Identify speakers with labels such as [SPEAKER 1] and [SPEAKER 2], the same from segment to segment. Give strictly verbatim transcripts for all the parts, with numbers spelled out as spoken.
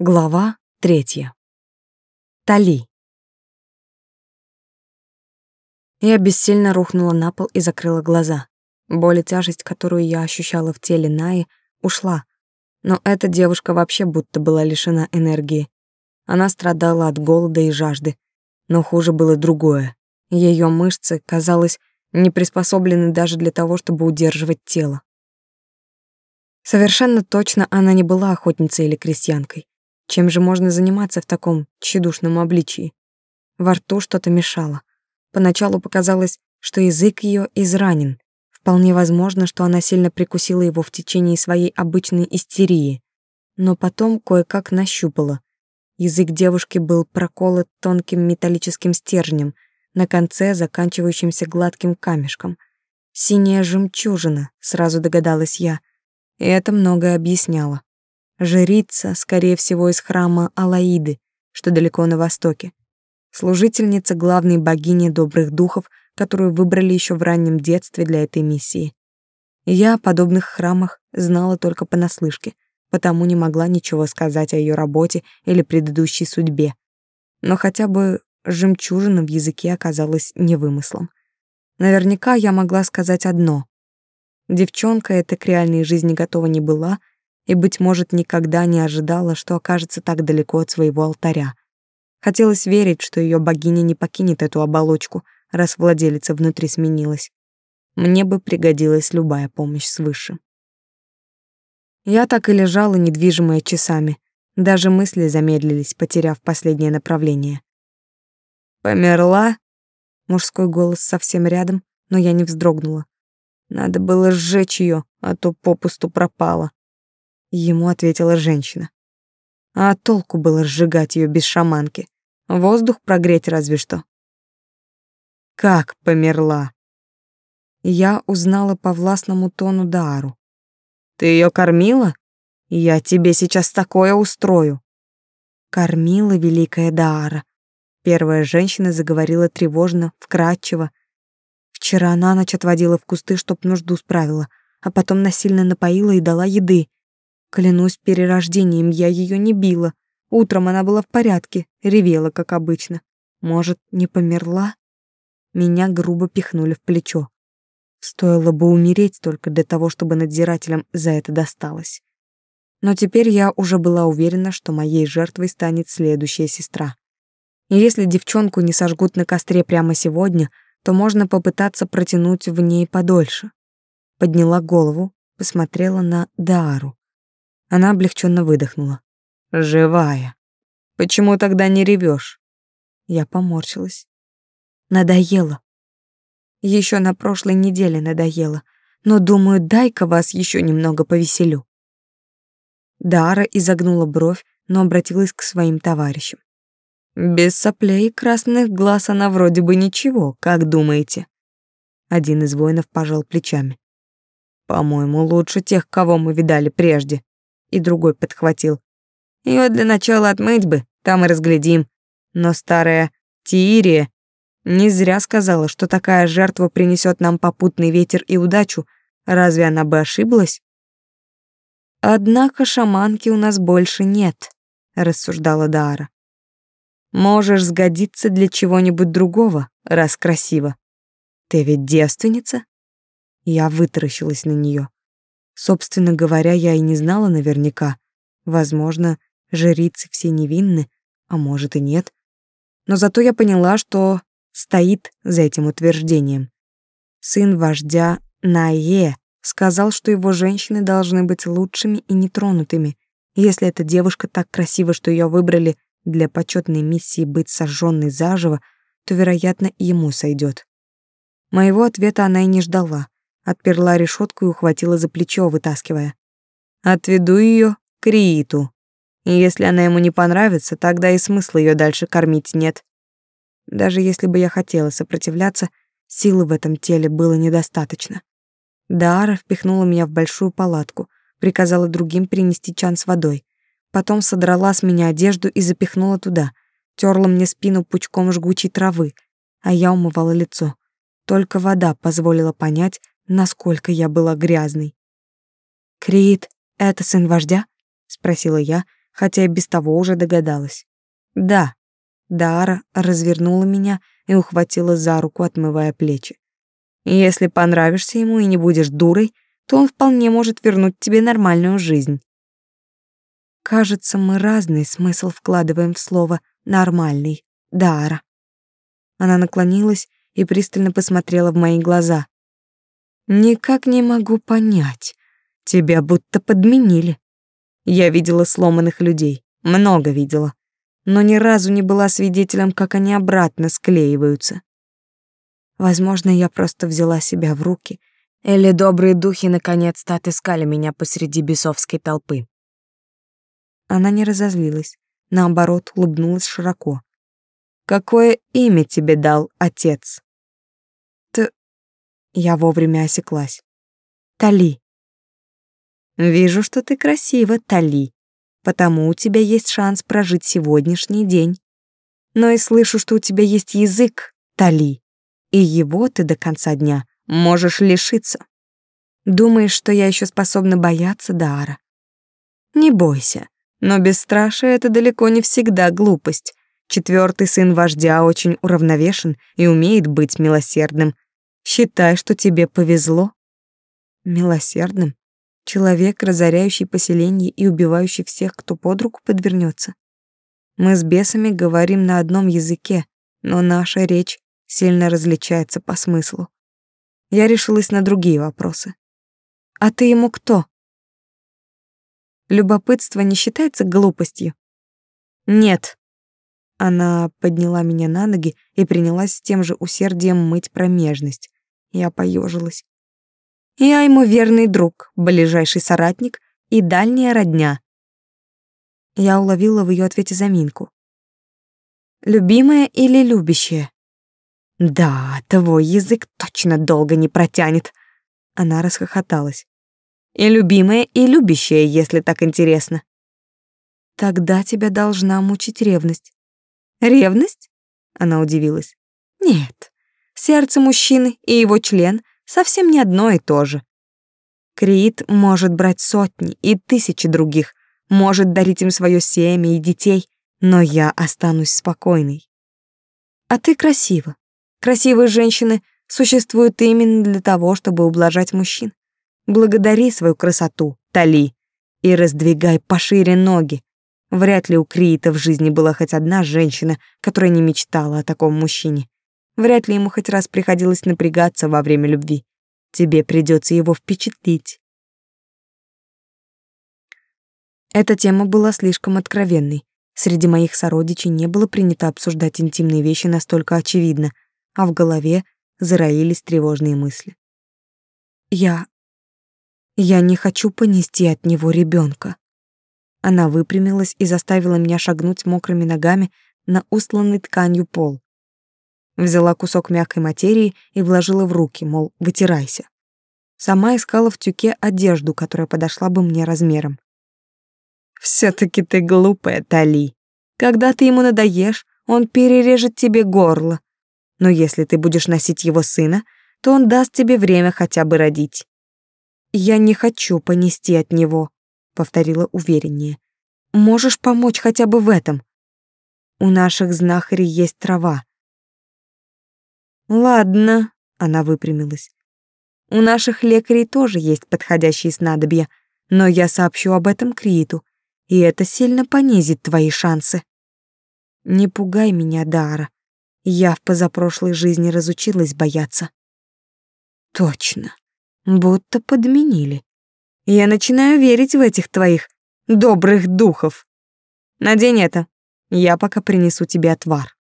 [SPEAKER 1] Глава третья. Тали. Я бессильно рухнула на пол и закрыла глаза. Боль и тяжесть, которую я ощущала в теле Наи, ушла. Но эта девушка вообще будто была лишена энергии. Она страдала от голода и жажды. Но хуже было другое. Ее мышцы, казалось, не приспособлены даже для того, чтобы удерживать тело. Совершенно точно она не была охотницей или крестьянкой. Чем же можно заниматься в таком тщедушном обличии? Во рту что-то мешало. Поначалу показалось, что язык ее изранен. Вполне возможно, что она сильно прикусила его в течение своей обычной истерии. Но потом кое-как нащупала. Язык девушки был проколот тонким металлическим стержнем, на конце заканчивающимся гладким камешком. Синяя жемчужина, сразу догадалась я. И это многое объясняло. Жрица, скорее всего, из храма Алаиды, что далеко на востоке. Служительница главной богини добрых духов, которую выбрали еще в раннем детстве для этой миссии. Я о подобных храмах знала только понаслышке, потому не могла ничего сказать о ее работе или предыдущей судьбе. Но хотя бы жемчужина в языке оказалась не вымыслом. Наверняка я могла сказать одно. Девчонка эта к реальной жизни готова не была, и, быть может, никогда не ожидала, что окажется так далеко от своего алтаря. Хотелось верить, что ее богиня не покинет эту оболочку, раз владелица внутри сменилась. Мне бы пригодилась любая помощь свыше. Я так и лежала, недвижимая часами. Даже мысли замедлились, потеряв последнее направление. «Померла?» Мужской голос совсем рядом, но я не вздрогнула. Надо было сжечь ее, а то попусту пропала. Ему ответила женщина. А толку было сжигать ее без шаманки? Воздух прогреть разве что. Как померла? Я узнала по властному тону Даару. Ты ее кормила? Я тебе сейчас такое устрою. Кормила, великая Даара. Первая женщина заговорила тревожно, вкратчиво. Вчера на ночь отводила в кусты, чтоб нужду справила, а потом насильно напоила и дала еды. Клянусь перерождением, я ее не била. Утром она была в порядке, ревела, как обычно. Может, не померла? Меня грубо пихнули в плечо. Стоило бы умереть только для того, чтобы надзирателям за это досталось. Но теперь я уже была уверена, что моей жертвой станет следующая сестра. И если девчонку не сожгут на костре прямо сегодня, то можно попытаться протянуть в ней подольше. Подняла голову, посмотрела на Даару. Она облегченно выдохнула. «Живая. Почему тогда не ревешь?» Я поморщилась. Надоело. Еще на прошлой неделе надоело, но, думаю, дай-ка вас еще немного повеселю. Дара изогнула бровь, но обратилась к своим товарищам. «Без соплей и красных глаз она вроде бы ничего, как думаете?» Один из воинов пожал плечами. «По-моему, лучше тех, кого мы видали прежде». И другой подхватил. Ее для начала отмыть бы, там и разглядим. Но старая Тиирия не зря сказала, что такая жертва принесет нам попутный ветер и удачу. Разве она бы ошиблась? Однако шаманки у нас больше нет, рассуждала Даара. Можешь сгодиться для чего-нибудь другого, раз красиво. Ты ведь девственница? Я вытаращилась на нее. Собственно говоря, я и не знала наверняка. Возможно, жрицы все невинны, а может и нет. Но зато я поняла, что стоит за этим утверждением. Сын вождя Наe сказал, что его женщины должны быть лучшими и нетронутыми. Если эта девушка так красива, что ее выбрали для почетной миссии быть сожженной заживо, то, вероятно, и ему сойдет. Моего ответа она и не ждала. Отперла решетку и ухватила за плечо, вытаскивая. «Отведу ее к Рииту. И если она ему не понравится, тогда и смысла ее дальше кормить нет». Даже если бы я хотела сопротивляться, силы в этом теле было недостаточно. Даара впихнула меня в большую палатку, приказала другим принести чан с водой. Потом содрала с меня одежду и запихнула туда, терла мне спину пучком жгучей травы, а я умывала лицо. Только вода позволила понять, насколько я была грязной. «Криит, это сын вождя?» — спросила я, хотя и без того уже догадалась. Да, Даара развернула меня и ухватила за руку, отмывая плечи. Если понравишься ему и не будешь дурой, то он вполне может вернуть тебе нормальную жизнь. Кажется, мы разный смысл вкладываем в слово «нормальный», Даара. Она наклонилась и пристально посмотрела в мои глаза. Никак не могу понять. Тебя будто подменили. Я видела сломанных людей, много видела, но ни разу не была свидетелем, как они обратно склеиваются. Возможно, я просто взяла себя в руки, или добрые духи наконец-то отыскали меня посреди бесовской толпы. Она не разозлилась, наоборот, улыбнулась широко. Какое имя тебе дал отец? Т... Я вовремя осеклась. Тали. Вижу, что ты красива, Тали, потому у тебя есть шанс прожить сегодняшний день. Но и слышу, что у тебя есть язык, Тали, и его ты до конца дня можешь лишиться. Думаешь, что я еще способна бояться, Даара? Не бойся, но бесстрашие — это далеко не всегда глупость. Четвертый сын вождя очень уравновешен и умеет быть милосердным. Считай, что тебе повезло. Милосердным? Человек, разоряющий поселение и убивающий всех, кто под руку подвернется. Мы с бесами говорим на одном языке, но наша речь сильно различается по смыслу. Я решилась на другие вопросы. А ты ему кто? Любопытство не считается глупостью? Нет. Она подняла меня на ноги и принялась с тем же усердием мыть промежность. Я поежилась. Я ему верный друг, ближайший соратник и дальняя родня. Я уловила в ее ответе заминку. Любимая или любящая? Да, твой язык точно долго не протянет. Она расхохоталась. И любимая, и любящая, если так интересно. Тогда тебя должна мучить ревность. Ревность? Она удивилась. Нет, сердце мужчины и его член совсем не одно и то же. Криит может брать сотни и тысячи других, может дарить им свое семя и детей, но я останусь спокойной. А ты красива. Красивые женщины существуют именно для того, чтобы ублажать мужчин. Благодари свою красоту, Тали, и раздвигай пошире ноги. Вряд ли у Криита в жизни была хоть одна женщина, которая не мечтала о таком мужчине. Вряд ли ему хоть раз приходилось напрягаться во время любви. Тебе придется его впечатлить. Эта тема была слишком откровенной. Среди моих сородичей не было принято обсуждать интимные вещи настолько очевидно, а в голове зароились тревожные мысли. Я... Я не хочу понести от него ребенка. Она выпрямилась и заставила меня шагнуть мокрыми ногами на устланный тканью пол. Взяла кусок мягкой материи и вложила в руки, мол, вытирайся. Сама искала в тюке одежду, которая подошла бы мне размером. Все-таки ты глупая, Тали. Когда ты ему надоешь, он перережет тебе горло. Но если ты будешь носить его сына, то он даст тебе время хотя бы родить. Я не хочу понести от него, повторила увереннее. Можешь помочь хотя бы в этом? У наших знахарей есть трава. Ладно, она выпрямилась. У наших лекарей тоже есть подходящие снадобья, но я сообщу об этом Крииту, и это сильно понизит твои шансы. Не пугай меня, Даара. Я в позапрошлой жизни разучилась бояться. Точно, будто подменили. Я начинаю верить в этих твоих добрых духов. Надень это, я пока принесу тебе отвар.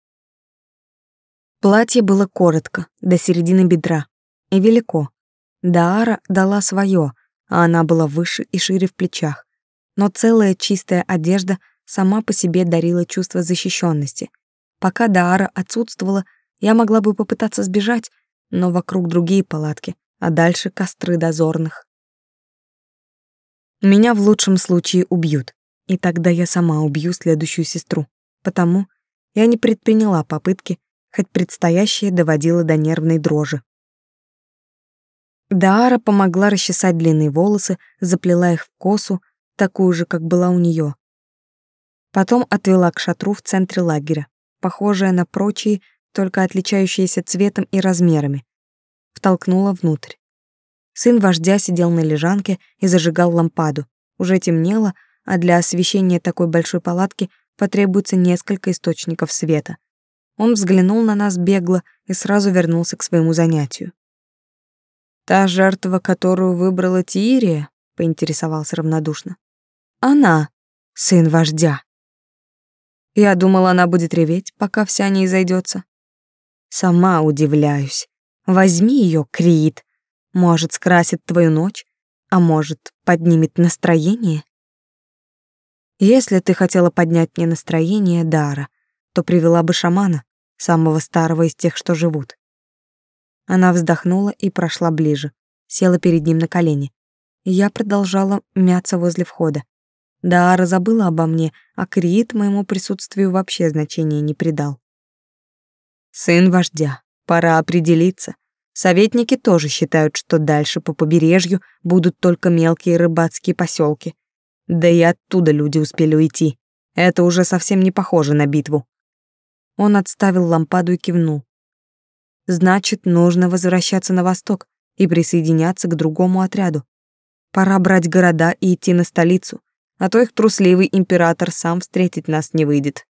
[SPEAKER 1] Платье было коротко, до середины бедра, и велико. Даара дала свое, а она была выше и шире в плечах. Но целая чистая одежда сама по себе дарила чувство защищенности. Пока Даара отсутствовала, я могла бы попытаться сбежать, но вокруг другие палатки, а дальше костры дозорных. Меня в лучшем случае убьют, и тогда я сама убью следующую сестру. Потому я не предприняла попытки, хоть предстоящее доводило до нервной дрожи. Даара помогла расчесать длинные волосы, заплела их в косу, такую же, как была у нее. Потом отвела к шатру в центре лагеря, похожее на прочие, только отличающиеся цветом и размерами. Втолкнула внутрь. Сын вождя сидел на лежанке и зажигал лампаду. Уже темнело, а для освещения такой большой палатки потребуется несколько источников света. Он взглянул на нас бегло и сразу вернулся к своему занятию. «Та жертва, которую выбрала Тиирия?» — поинтересовался равнодушно. «Она, сын вождя». Я думала, она будет реветь, пока вся не изойдется. Сама удивляюсь. Возьми ее, Криит. Может, скрасит твою ночь, а может, поднимет настроение? Если ты хотела поднять мне настроение, Дара, то привела бы шамана, самого старого из тех, что живут. Она вздохнула и прошла ближе, села перед ним на колени. Я продолжала мяться возле входа. Даара забыла обо мне, а Криит моему присутствию вообще значения не придал. Сын вождя, пора определиться. Советники тоже считают, что дальше по побережью будут только мелкие рыбацкие поселки. Да и оттуда люди успели уйти. Это уже совсем не похоже на битву. Он отставил лампаду и кивнул. Значит, нужно возвращаться на восток и присоединяться к другому отряду. Пора брать города и идти на столицу, а то их трусливый император сам встретить нас не выйдет.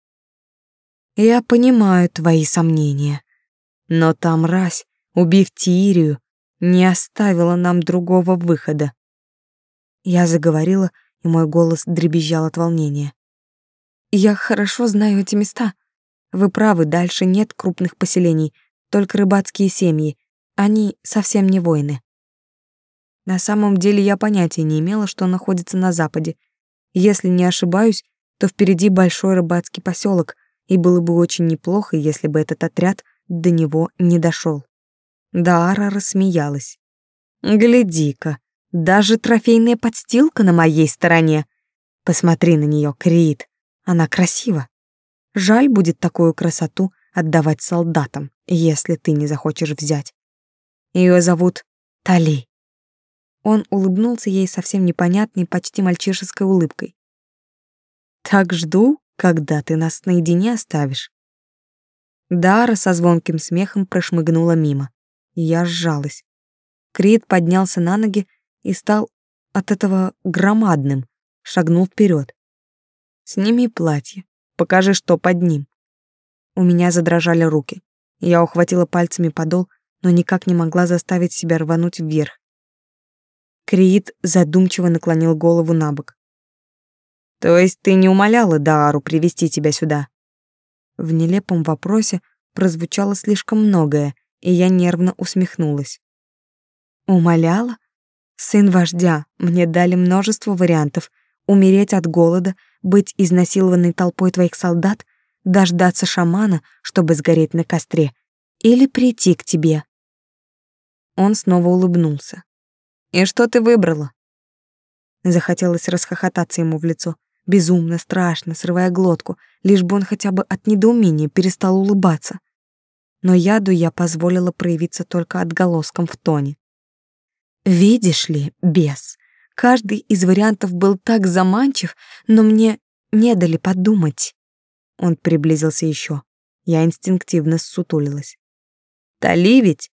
[SPEAKER 1] Я понимаю твои сомнения, но та мразь, убив Тиирию, не оставила нам другого выхода. Я заговорила, и мой голос дребезжал от волнения. Я хорошо знаю эти места. Вы правы, дальше нет крупных поселений, только рыбацкие семьи. Они совсем не воины. На самом деле я понятия не имела, что находится на западе. Если не ошибаюсь, то впереди большой рыбацкий поселок, и было бы очень неплохо, если бы этот отряд до него не дошел. Даара рассмеялась. «Гляди-ка, даже трофейная подстилка на моей стороне. Посмотри на нее, Криит, она красива. Жаль будет такую красоту отдавать солдатам, если ты не захочешь взять. Ее зовут Тали». Он улыбнулся ей совсем непонятной, почти мальчишеской улыбкой. «Так жду, когда ты нас наедине оставишь». Дара со звонким смехом прошмыгнула мимо. Я сжалась. Крит поднялся на ноги и стал от этого громадным, шагнул вперед. «Сними платье, покажи, что под ним». У меня задрожали руки. Я ухватила пальцами подол, но никак не могла заставить себя рвануть вверх. Криит задумчиво наклонил голову набок. «То есть ты не умоляла Даару привести тебя сюда?» В нелепом вопросе прозвучало слишком многое, и я нервно усмехнулась. «Умоляла? Сын вождя, мне дали множество вариантов: умереть от голода, быть изнасилованной толпой твоих солдат, дождаться шамана, чтобы сгореть на костре, или прийти к тебе». Он снова улыбнулся. «И что ты выбрала?» Захотелось расхохотаться ему в лицо, безумно, страшно, срывая глотку, лишь бы он хотя бы от недоумения перестал улыбаться. Но яду я позволила проявиться только отголоском в тоне. «Видишь ли, бес, каждый из вариантов был так заманчив, но мне не дали подумать». Он приблизился еще. Я инстинктивно ссутулилась. «Тали ведь?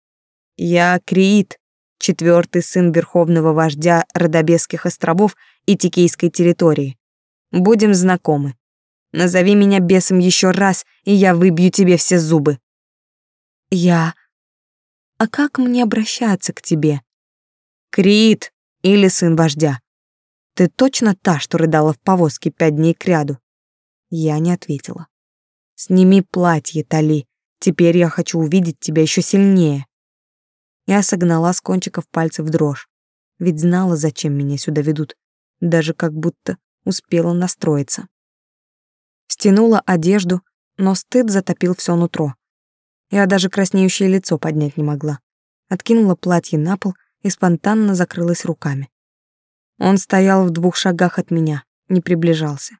[SPEAKER 1] Я Криит, четвертый сын верховного вождя Родобесских островов и Тикейской территории. Будем знакомы. Назови меня бесом еще раз, и я выбью тебе все зубы». «Я... А как мне обращаться к тебе?» «Криит или сын вождя. Ты точно та, что рыдала в повозке пять дней кряду?» Я не ответила. «Сними платье, Тали. Теперь я хочу увидеть тебя еще сильнее». Я согнала с кончиков пальцев дрожь, ведь знала, зачем меня сюда ведут, даже как будто успела настроиться. Стянула одежду, но стыд затопил все нутро. Я даже краснеющее лицо поднять не могла. Откинула платье на пол и спонтанно закрылась руками. Он стоял в двух шагах от меня, не приближался.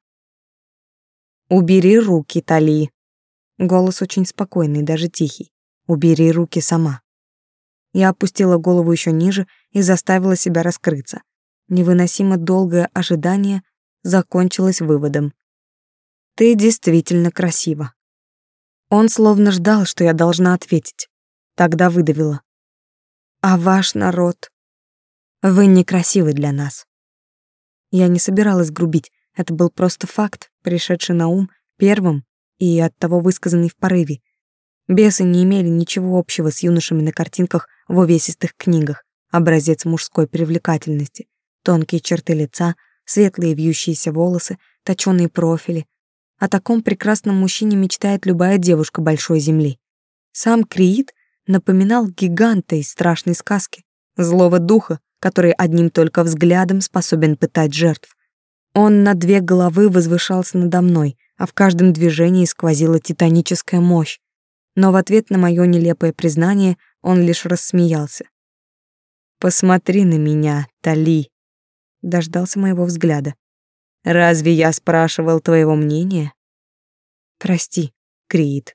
[SPEAKER 1] «Убери руки, Тали». Голос очень спокойный, даже тихий. «Убери руки сама». Я опустила голову еще ниже и заставила себя раскрыться. Невыносимо долгое ожидание закончилось выводом. Ты действительно красива. Он словно ждал, что я должна ответить. Тогда выдавила. А ваш народ? Вы некрасивы для нас. Я не собиралась грубить. Это был просто факт, пришедший на ум первым и оттого высказанный в порыве. Бесы не имели ничего общего с юношами на картинках в увесистых книгах. Образец мужской привлекательности, тонкие черты лица, светлые вьющиеся волосы, точёные профили. О таком прекрасном мужчине мечтает любая девушка большой земли. Сам Криит напоминал гиганта из страшной сказки, злого духа, который одним только взглядом способен пытать жертв. Он на две головы возвышался надо мной, а в каждом движении сквозила титаническая мощь. Но в ответ на моё нелепое признание он лишь рассмеялся. «Посмотри на меня, Тали», — дождался моего взгляда. «Разве я спрашивал твоего мнения?» «Прости, Криит».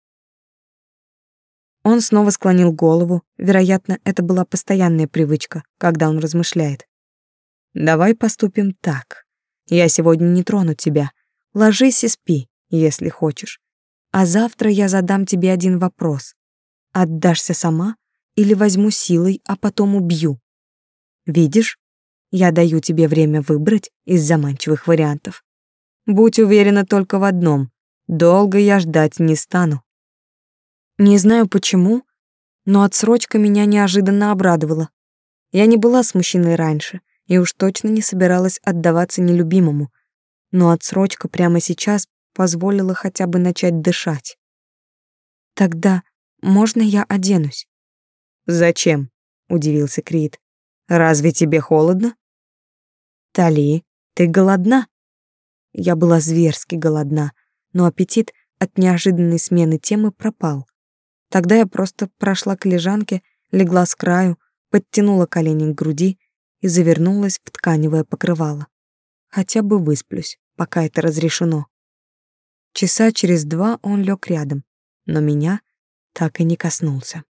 [SPEAKER 1] Он снова склонил голову, вероятно, это была постоянная привычка, когда он размышляет. «Давай поступим так. Я сегодня не трону тебя. Ложись и спи, если хочешь. А завтра я задам тебе один вопрос. Отдашься сама или возьму силой, а потом убью? Видишь, я даю тебе время выбрать из заманчивых вариантов. Будь уверена только в одном. Долго я ждать не стану». Не знаю почему, но отсрочка меня неожиданно обрадовала. Я не была с мужчиной раньше и уж точно не собиралась отдаваться нелюбимому, но отсрочка прямо сейчас позволила хотя бы начать дышать. «Тогда можно я оденусь?» «Зачем?» — удивился Крид. «Разве тебе холодно?» «Тали, ты голодна?» Я была зверски голодна, но аппетит от неожиданной смены темы пропал. Тогда я просто прошла к лежанке, легла с краю, подтянула колени к груди и завернулась в тканевое покрывало. Хотя бы высплюсь, пока это разрешено. Часа через два он лег рядом, но меня так и не коснулся.